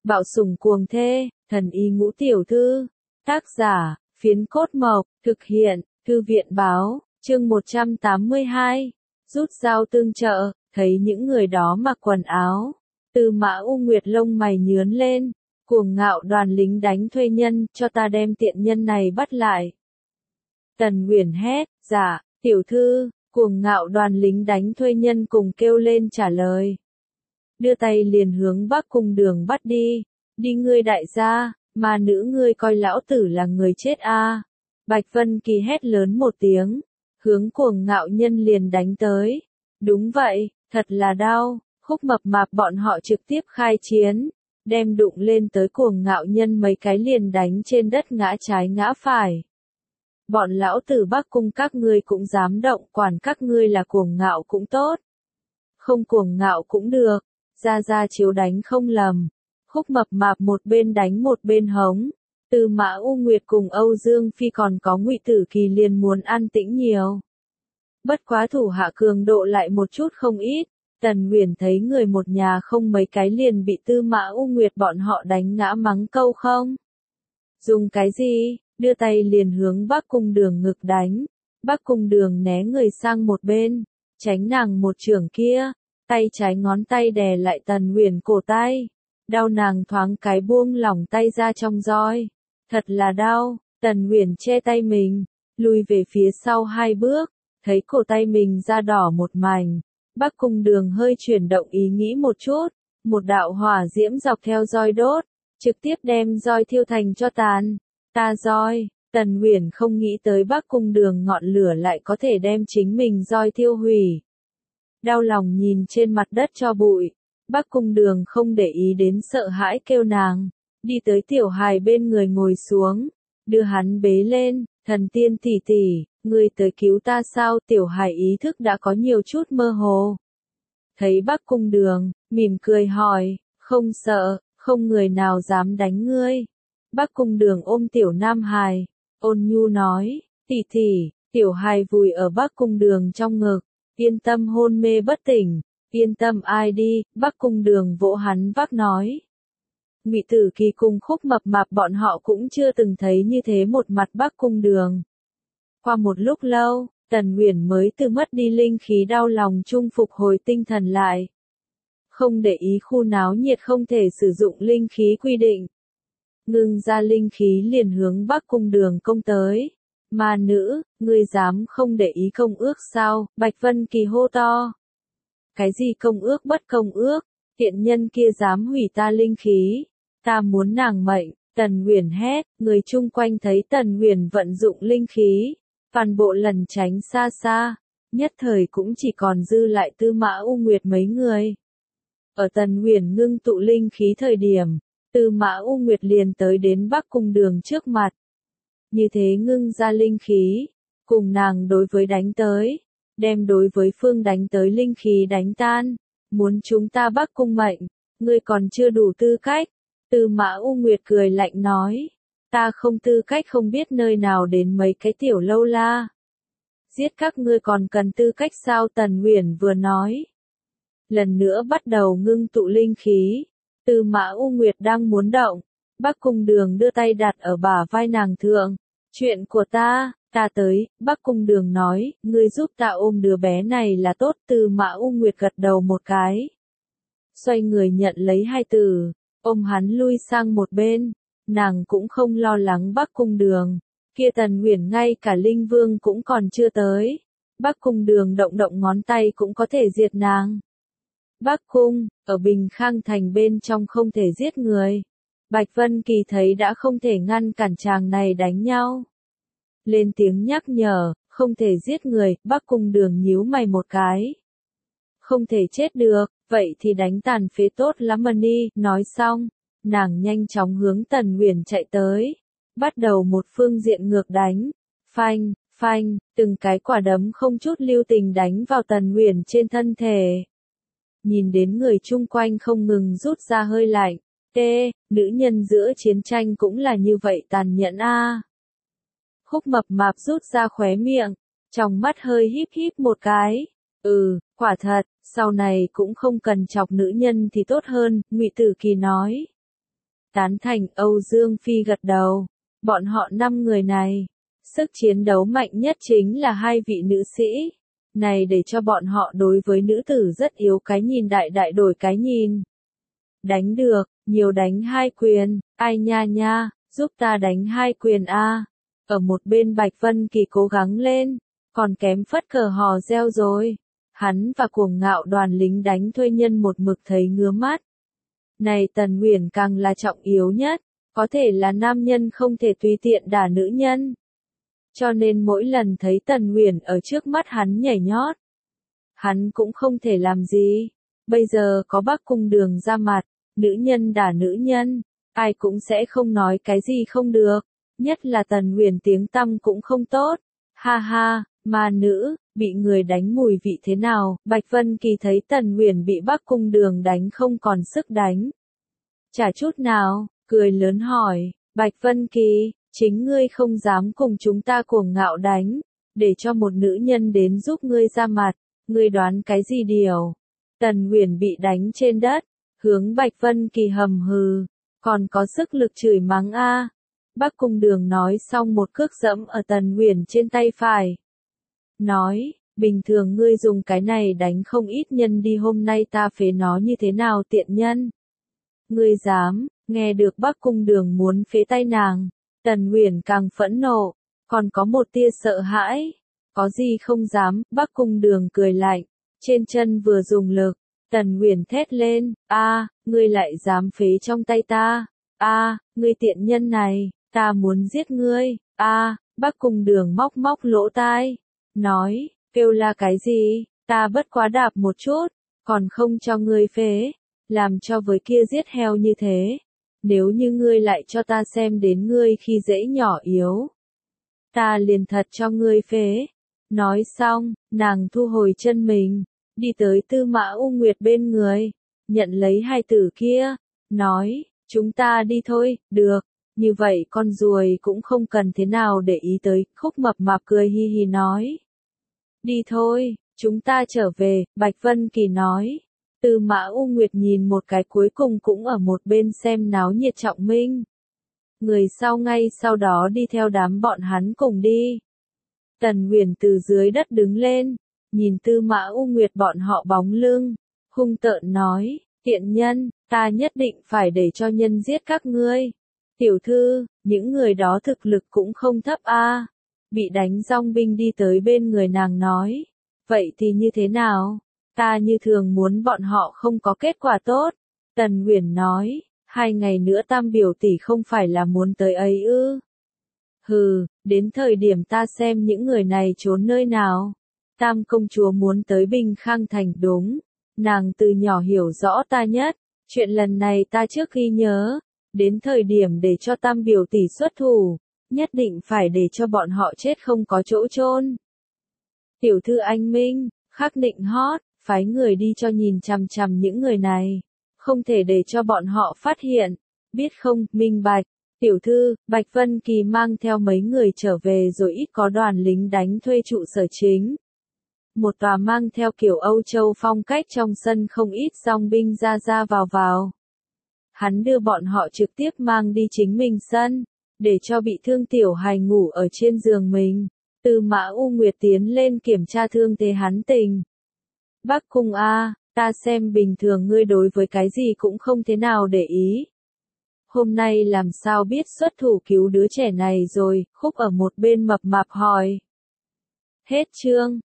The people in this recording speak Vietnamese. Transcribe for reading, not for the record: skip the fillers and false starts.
Bạo sủng cuồng thê, thần y ngũ tiểu thư. Tác giả, Phiến Cốt Mộc, thực hiện, Thư viện Báo, chương 182. Rút dao tương trợ, thấy những người đó mặc quần áo. Tư Mã U Nguyệt lông mày nhướng lên, cuồng ngạo đoàn lính đánh thuê nhân, cho ta đem tiện nhân này bắt lại. Tần Uyển hét, dạ, tiểu thư, cuồng ngạo đoàn lính đánh thuê nhân cùng kêu lên trả lời. Đưa tay liền hướng Bắc Cung Đường bắt đi, đi ngươi đại gia, mà nữ ngươi coi lão tử là người chết a. Bạch Vân Kỳ hét lớn một tiếng, hướng cuồng ngạo nhân liền đánh tới. Đúng vậy, thật là đau, Khúc Mập Mạp bọn họ trực tiếp khai chiến, đem đụng lên tới cuồng ngạo nhân mấy cái liền đánh trên đất ngã trái ngã phải. Bọn lão tử Bắc Cung các ngươi cũng dám động, quản các ngươi là cuồng ngạo cũng tốt. Không cuồng ngạo cũng được, ra chiếu đánh không lầm. Khúc Mập Mạp một bên đánh một bên hống. Tư Mã U Nguyệt cùng Âu Dương Phi còn có Ngụy Tử Kỳ liền muốn an tĩnh nhiều. Bất quá thủ hạ cường độ lại một chút không ít. Tần Uyển thấy người một nhà không mấy cái liền bị Tư Mã U Nguyệt bọn họ đánh ngã mắng câu không. Dùng cái gì, đưa tay liền hướng Bắc Cung Đường ngực đánh. Bắc Cung Đường né người sang một bên, tránh nàng một chưởng kia, tay trái ngón tay đè lại Tần Uyển cổ tay. Đau nàng thoáng cái buông lỏng tay ra trong roi. Thật là đau, Tần Uyển che tay mình, lùi về phía sau 2 bước, thấy cổ tay mình da đỏ một mảnh. Bắc Cung Đường hơi chuyển động ý nghĩ một chút, một đạo hỏa diễm dọc theo roi đốt, trực tiếp đem roi thiêu thành tro tàn. Ta roi, Tần Uyển không nghĩ tới Bắc Cung Đường ngọn lửa lại có thể đem chính mình roi thiêu hủy. Đau lòng nhìn trên mặt đất tro bụi, Bắc Cung Đường không để ý đến sợ hãi kêu nàng, đi tới Tiểu Hài bên người ngồi xuống, đưa hắn bế lên, Thần Tiên tỷ tỷ, ngươi tới cứu ta sao? Tiểu Hài ý thức đã có nhiều chút mơ hồ. Thấy Bắc Cung Đường, mỉm cười hỏi, không sợ, không người nào dám đánh ngươi. Bắc Cung Đường ôm Tiểu Nam Hài, ôn nhu nói, tỷ tỷ. Tiểu Hài vùi ở Bắc Cung Đường trong ngực, yên tâm hôn mê bất tỉnh. Yên tâm ai đi, Bắc Cung Đường vỗ hắn vác nói. Ngụy Tử Kỳ cùng Khúc Mập Mạp bọn họ cũng chưa từng thấy như thế một mặt Bắc Cung Đường. Qua một lúc lâu, Tần Uyển mới từ mất đi linh khí đau lòng chung phục hồi tinh thần lại. Không để ý khu náo nhiệt không thể sử dụng linh khí quy định. Ngưng ra linh khí liền hướng Bắc Cung Đường công tới. Ma nữ, ngươi dám không để ý công ước sao? Bạch Vân Kỳ hô to. Cái gì công ước bất công ước, tiện nhân kia dám hủy ta linh khí, ta muốn nàng mệnh. Tần Uyển hét, người chung quanh thấy Tần Uyển vận dụng linh khí, toàn bộ lần tránh xa xa, nhất thời cũng chỉ còn dư lại Tư Mã U Nguyệt mấy người. Ở Tần Uyển ngưng tụ linh khí thời điểm, Tư Mã U Nguyệt liền tới đến Bắc Cung Đường trước mặt. Như thế ngưng ra linh khí, cùng nàng đối với đánh tới. Đem đối với phương đánh tới linh khí đánh tan, muốn chúng ta Bắc Cung mệnh, ngươi còn chưa đủ tư cách. Tư Mã U Nguyệt cười lạnh nói, ta không tư cách không biết nơi nào đến mấy cái tiểu lâu la. Giết các ngươi còn cần tư cách sao? Tần Uyển vừa nói. Lần nữa bắt đầu ngưng tụ linh khí, Tư Mã U Nguyệt đang muốn động, Bắc Cung Đường đưa tay đặt ở bả vai nàng thượng. Chuyện của ta tới, Bắc Cung Đường nói, ngươi giúp ta ôm đứa bé này là tốt. Tư Mã U Nguyệt gật đầu một cái. Xoay người nhận lấy hai tử, ôm hắn lui sang một bên, nàng cũng không lo lắng Bắc Cung Đường. Kia Tần Uyển ngay cả Linh Vương cũng còn chưa tới. Bắc Cung Đường động động ngón tay cũng có thể diệt nàng. Bắc Cung, ở Bình Khang Thành bên trong không thể giết người. Bạch Vân Kỳ thấy đã không thể ngăn cản chàng này đánh nhau. Lên tiếng nhắc nhở, không thể giết người. Bắc Cung Đường nhíu mày một cái. Không thể chết được, vậy thì đánh tàn phế tốt lắm mà đi. Nói xong, nàng nhanh chóng hướng Tần Uyển chạy tới, bắt đầu một phương diện ngược đánh. Phanh, phanh, từng cái quả đấm không chút lưu tình đánh vào Tần Uyển trên thân thể. Nhìn đến người chung quanh không ngừng rút ra hơi lạnh. Nữ nhân giữa chiến tranh cũng là như vậy tàn nhẫn a. Khúc Mập Mạp rút ra khóe miệng, trong mắt hơi híp híp một cái. Quả thật, sau này cũng không cần chọc nữ nhân thì tốt hơn, Ngụy Tử Kỳ nói. Tán thành, Âu Dương Phi gật đầu. Bọn họ 5 người này, sức chiến đấu mạnh nhất chính là 2 vị nữ sĩ. Này để cho bọn họ đối với nữ tử rất yếu cái nhìn đại đại đổi cái nhìn. Đánh được, nhiều đánh 2 quyền, ai nha nha, giúp ta đánh 2 quyền a. Ở một bên Bạch Vân Kỳ cố gắng lên, còn kém phất cờ hò reo rồi. Hắn và cuồng ngạo đoàn lính đánh thuê nhân một mực thấy ngứa mắt. Này Tần Uyển càng là trọng yếu nhất, có thể là nam nhân không thể tùy tiện đả nữ nhân. Cho nên mỗi lần thấy Tần Uyển ở trước mắt hắn nhảy nhót, hắn cũng không thể làm gì. Bây giờ có Bắc Cung Đường ra mặt, nữ nhân đả nữ nhân, ai cũng sẽ không nói cái gì không được, nhất là Tần Uyển tiếng tăm cũng không tốt. Ha ha, ma nữ, bị người đánh mùi vị thế nào? Bạch Vân Kỳ thấy Tần Uyển bị Bắc Cung Đường đánh không còn sức đánh. Chả chút nào, cười lớn hỏi, Bạch Vân Kỳ, chính ngươi không dám cùng chúng ta cuồng ngạo đánh, để cho một nữ nhân đến giúp ngươi ra mặt, ngươi đoán cái gì điều? Tần Uyển bị đánh trên đất, hướng Bạch Vân Kỳ hầm hừ, còn có sức lực chửi mắng a. Bắc Cung Đường nói xong một cước dẫm ở Tần Uyển trên tay phải. Nói, bình thường ngươi dùng cái này đánh không ít nhân đi, hôm nay ta phế nó như thế nào tiện nhân? Ngươi dám? Nghe được Bắc Cung Đường muốn phế tay nàng, Tần Uyển càng phẫn nộ, còn có một tia sợ hãi. Có gì không dám? Bắc Cung Đường cười lạnh, trên chân vừa dùng lực, Tần Uyển thét lên, a, ngươi lại dám phế trong tay ta? A, ngươi tiện nhân này, ta muốn giết ngươi. A, Bắc Cung Đường móc móc lỗ tai, nói, kêu là cái gì? Ta bất quá đạp một chút, còn không cho ngươi phế, làm cho với kia giết heo như thế. Nếu như ngươi lại cho ta xem đến ngươi khi dễ nhỏ yếu, ta liền thật cho ngươi phế. Nói xong, nàng thu hồi chân mình, đi tới Tư Mã U Nguyệt bên người, nhận lấy hai tử kia, nói, chúng ta đi thôi, được, như vậy con ruồi cũng không cần thế nào để ý tới. Khúc Mập Mạp cười hi hi nói, đi thôi, chúng ta trở về. Bạch Vân Kỳ nói. Tư Mã U Nguyệt nhìn một cái cuối cùng cũng ở một bên xem náo nhiệt Trọng Minh. Người sau ngay sau đó đi theo đám bọn hắn cùng đi. Tần Uyển từ dưới đất đứng lên, nhìn Tư Mã U Nguyệt bọn họ bóng lưng, hung tợn nói, tiện nhân, ta nhất định phải để cho nhân giết các ngươi. Tiểu thư, những người đó thực lực cũng không thấp a. Bị đánh dong binh đi tới bên người nàng nói, vậy thì như thế nào? Ta như thường muốn bọn họ không có kết quả tốt. Tần Uyển nói, 2 ngày nữa Tam biểu tỷ không phải là muốn tới ấy ư? Hừ, đến thời điểm ta xem những người này trốn nơi nào. Tam công chúa muốn tới Bình Khang Thành đúng. Nàng từ nhỏ hiểu rõ ta nhất. Chuyện lần này ta trước khi nhớ. Đến thời điểm để cho Tam biểu tỷ xuất thủ, nhất định phải để cho bọn họ chết không có chỗ chôn. Tiểu thư anh Minh, Khắc Định hót, phái người đi cho nhìn chằm chằm những người này. Không thể để cho bọn họ phát hiện. Biết không, minh bạch. Tiểu thư, Bạch Vân Kỳ mang theo mấy người trở về rồi ít có đoàn lính đánh thuê trụ sở chính. Một tòa mang theo kiểu Âu Châu phong cách trong sân không ít dòng binh ra ra vào vào. Hắn đưa bọn họ trực tiếp mang đi chính mình sân, để cho bị thương tiểu hài ngủ ở trên giường mình. Tư Mã U Nguyệt tiến lên kiểm tra thương thế hắn tình. Bắc Cung a, ta xem bình thường ngươi đối với cái gì cũng không thế nào để ý. Hôm nay làm sao biết xuất thủ cứu đứa trẻ này rồi? Khúc ở một bên Mập Mạp hỏi. Hết chương.